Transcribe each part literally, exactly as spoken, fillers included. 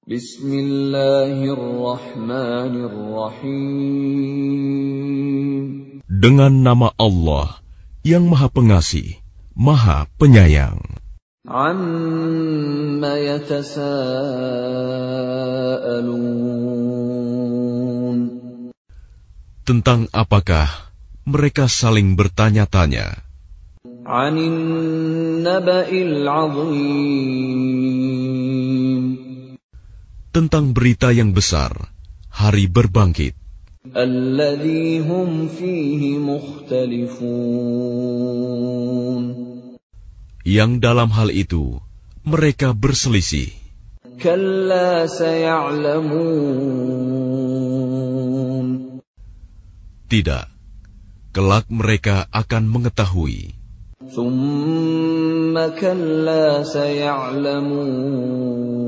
Bismillahirrahmanirrahim. Dengan nama Allah yang Maha Pengasih, Maha Penyayang. Amma yatasaalun. Tentang apakah mereka saling bertanya-tanya? Anin naba'il 'azim. Tentang berita yang besar, hari berbangkit. Alladzi hum fihi mukhtalifun. Yang dalam hal itu mereka berselisih. Kalla saya'lamun. Tidak, kelak mereka akan mengetahui. Tsumma kalla saya'lamun.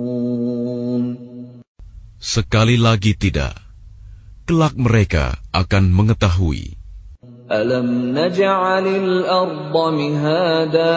Sekali lagi tidak, kelak mereka akan mengetahui. Alam naj'alil arda mihada.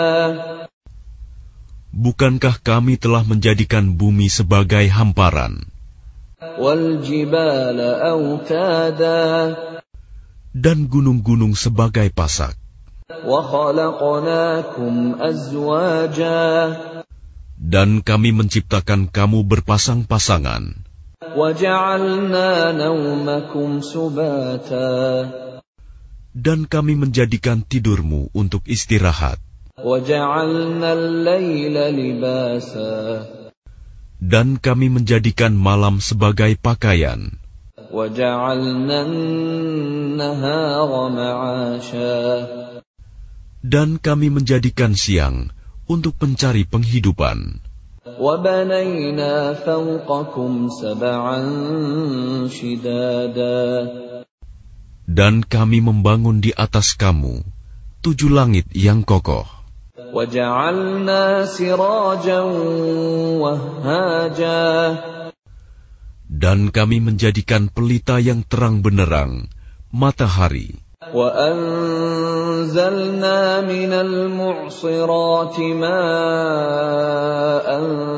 Bukankah kami telah menjadikan bumi sebagai hamparan? Wal jibala autada. Dan gunung-gunung sebagai pasak. Wa khalaqnakum azwaja. Dan kami menciptakan kamu berpasang-pasangan. Wa ja'alna naumakum subata. Dan kami menjadikan tidurmu untuk istirahat. Wa ja'alna al-laila libasa. Dan kami menjadikan malam sebagai pakaian. Wa ja'alna an-nahara ma'asha. Dan kami menjadikan siang untuk mencari penghidupan. وَبَنَيْنَا فَوْقَكُمْ سَبْعًا شِدَادًا. Dan kami membangun di atas kamu tujuh langit yang kokoh. وَجَعَلْنَا سِرَاجًا وَهَّاجًا. Dan kami menjadikan pelita yang terang benderang, matahari. وَأَنزَلْنَا مِنَ الْمُعْصِرَاتِ مَاءً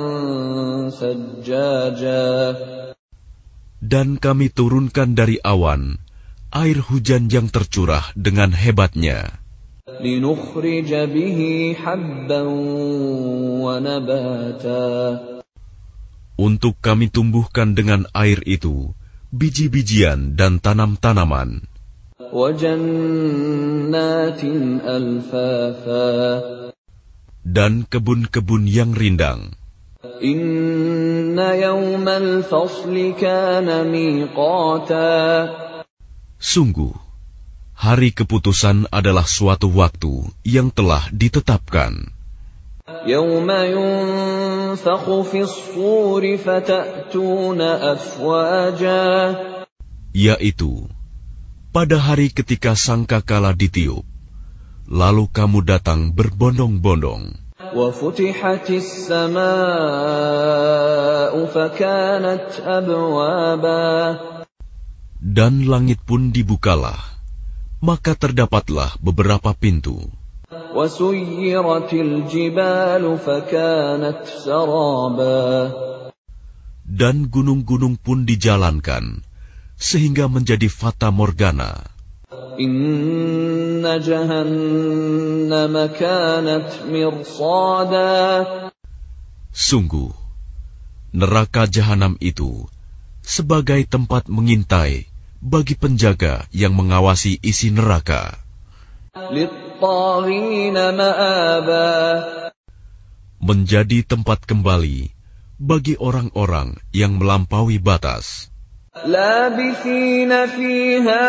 ثَجَّاجًا. Dan kami turunkan dari awan air hujan yang tercurah dengan hebatnya. لِنُخْرِجَ بِهِ حَبًّا وَنَبَاتًا. Untuk kami tumbuhkan dengan air itu biji-bijian dan tanam-tanaman. وَجَنَّاتٍ أَلْفَافًا. Dan kebun-kebun yang rindang. إِنَّ يَوْمَ الْفَصْلِ كَانَ مِيقَاتًا. Sungguh, hari keputusan adalah suatu waktu yang telah ditetapkan. يَوْمَ يُنفَخُ فِي الصُّورِ فَتَأْتُونَ أَفْوَاجًا. Yaitu, pada hari ketika sangkakala ditiup, lalu kamu datang berbondong-bondong. وَفُتِحَتِ السَّمَاءُ فَكَانَتْ أَبْوَابًا. Dan langit pun dibukalah, maka terdapatlah beberapa pintu. وَسُيِّرَتِ الْجِبَالُ فَكَانَتْ سَرَابًا. Dan gunung-gunung pun dijalankan, sehingga menjadi fata morgana. Inna jahannam kanat mirsada. Sungguh, neraka jahanam itu sebagai tempat mengintai bagi penjaga yang mengawasi isi neraka. Lit-taghina ma'aba. Menjadi tempat kembali bagi orang-orang yang melampaui batas. Labithina fiha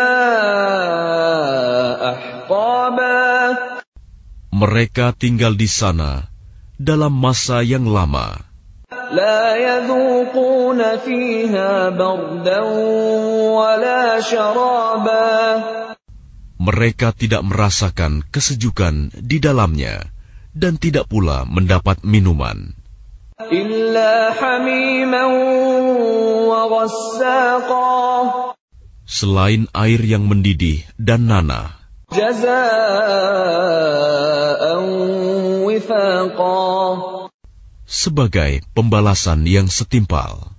ahqaba. Mereka tinggal di sana dalam masa yang lama. La yadhuquna fiha bardan wala syaraba. Mereka tidak merasakan kesejukan di dalamnya dan tidak pula mendapat minuman. Illa hamiman wa ghassaqa. Selain air yang mendidih dan nanah. Jazaa'an wifaqa. sebagai pembalasan yang setimpal.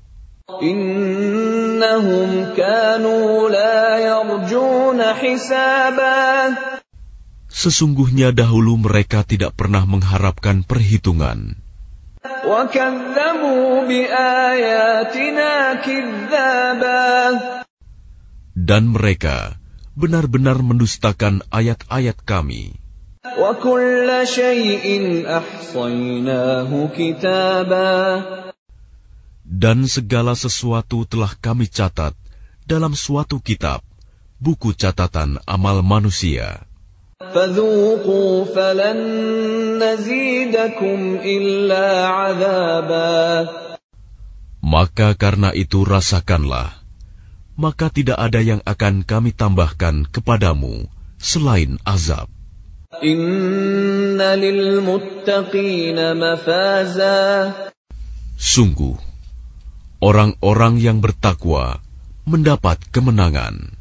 Innahum kanu la yarjuna hisaba. Sesungguhnya dahulu mereka tidak pernah mengharapkan perhitungan. Wa kadzabu bi ayatina kidzaba. Dan mereka benar-benar mendustakan ayat-ayat kami. Wa kulla syai'in ahsaynahu kitaba. Dan segala sesuatu telah kami catat dalam suatu kitab, buku catatan amal manusia. Fadzuqu falan nazidakum illa 'adzaba. Maka karena itu rasakanlah, maka tidak ada yang akan kami tambahkan kepadamu selain azab. Inna lil muttaqina mafaza. Sungguh, orang-orang yang bertakwa mendapat kemenangan.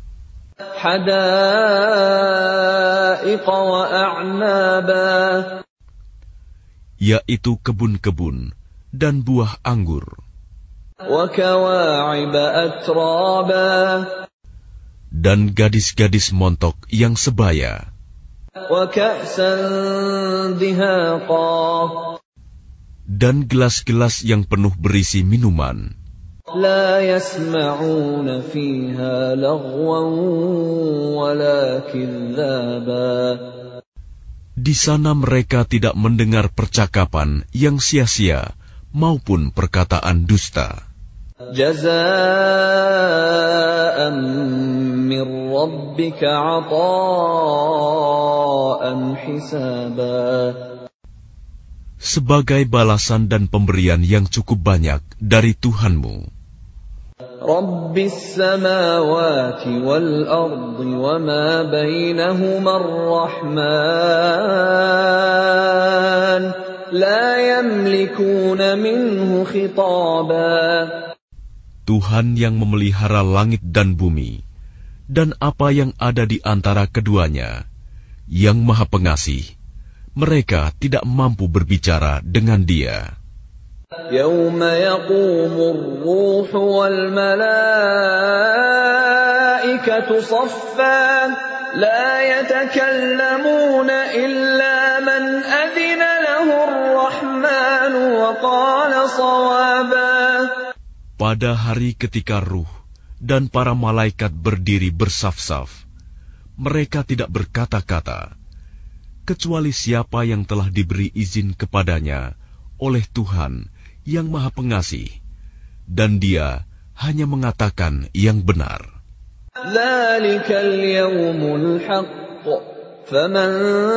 Hadaiqa wa a'naba. Yaitu kebun-kebun dan buah anggur. Wa kawa'iba atraba. Dan gadis-gadis montok yang sebaya. Wa ka'san dihaqa. Dan gelas-gelas yang penuh berisi minuman. La yasma'una fiha laghwan wala kidzaba. Di sana mereka tidak mendengar percakapan yang sia-sia maupun perkataan dusta. Jazaa'an min rabbika 'ataa'an hisaba. Sebagai balasan dan pemberian yang cukup banyak dari Tuhanmu. Rabbis samawati wal ardi wa ma bainahuma ar-Rahman la yamlikuna minhu khitaba. Tuhan yang memelihara langit dan bumi dan apa yang ada di antara keduanya, yang Maha Pengasih, mereka tidak mampu berbicara dengan Dia. Yauma yaqumur ruhu wal malaikatu saffan la yatakallamuna illa man adina lahu ar-Rahman wa qala shawaba. Pada hari ketika ruh dan para malaikat berdiri bersaf-saf, mereka tidak berkata-kata, kecuali siapa yang telah diberi izin kepadanya oleh Tuhan yang Maha Pengasih, dan Dia hanya mengatakan yang benar. Dzalikal yaumul haqq, faman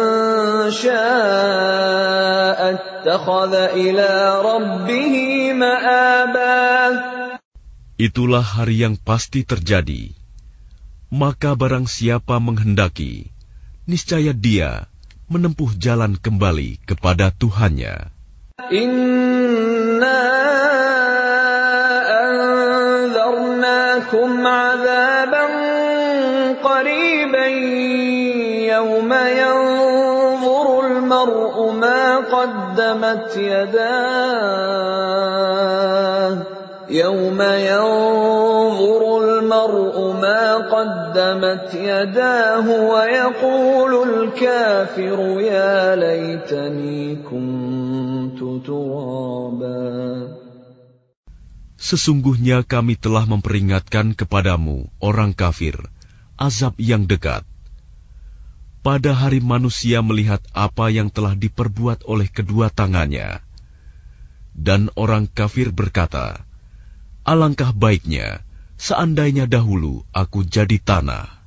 syaa'a ittakhadha ila rabbih ma'aba. Itulah hari yang pasti terjadi. Maka barang siapa menghendaki, niscaya dia menempuh jalan kembali kepada Tuhannya. Inna anzarnakum 'adzaban qariban yawma yanzurul mar'u ma qaddamat yadahu يوم ينظر المرء ما قدمت يداه ويقول الكافر يا ليتني كنت ترابا. Sesungguhnya kami telah memperingatkan kepadamu, orang kafir, azab yang dekat. Pada hari manusia melihat apa yang telah diperbuat oleh kedua tangannya. Dan orang kafir berkata, alangkah baiknya seandainya dahulu aku jadi tanah.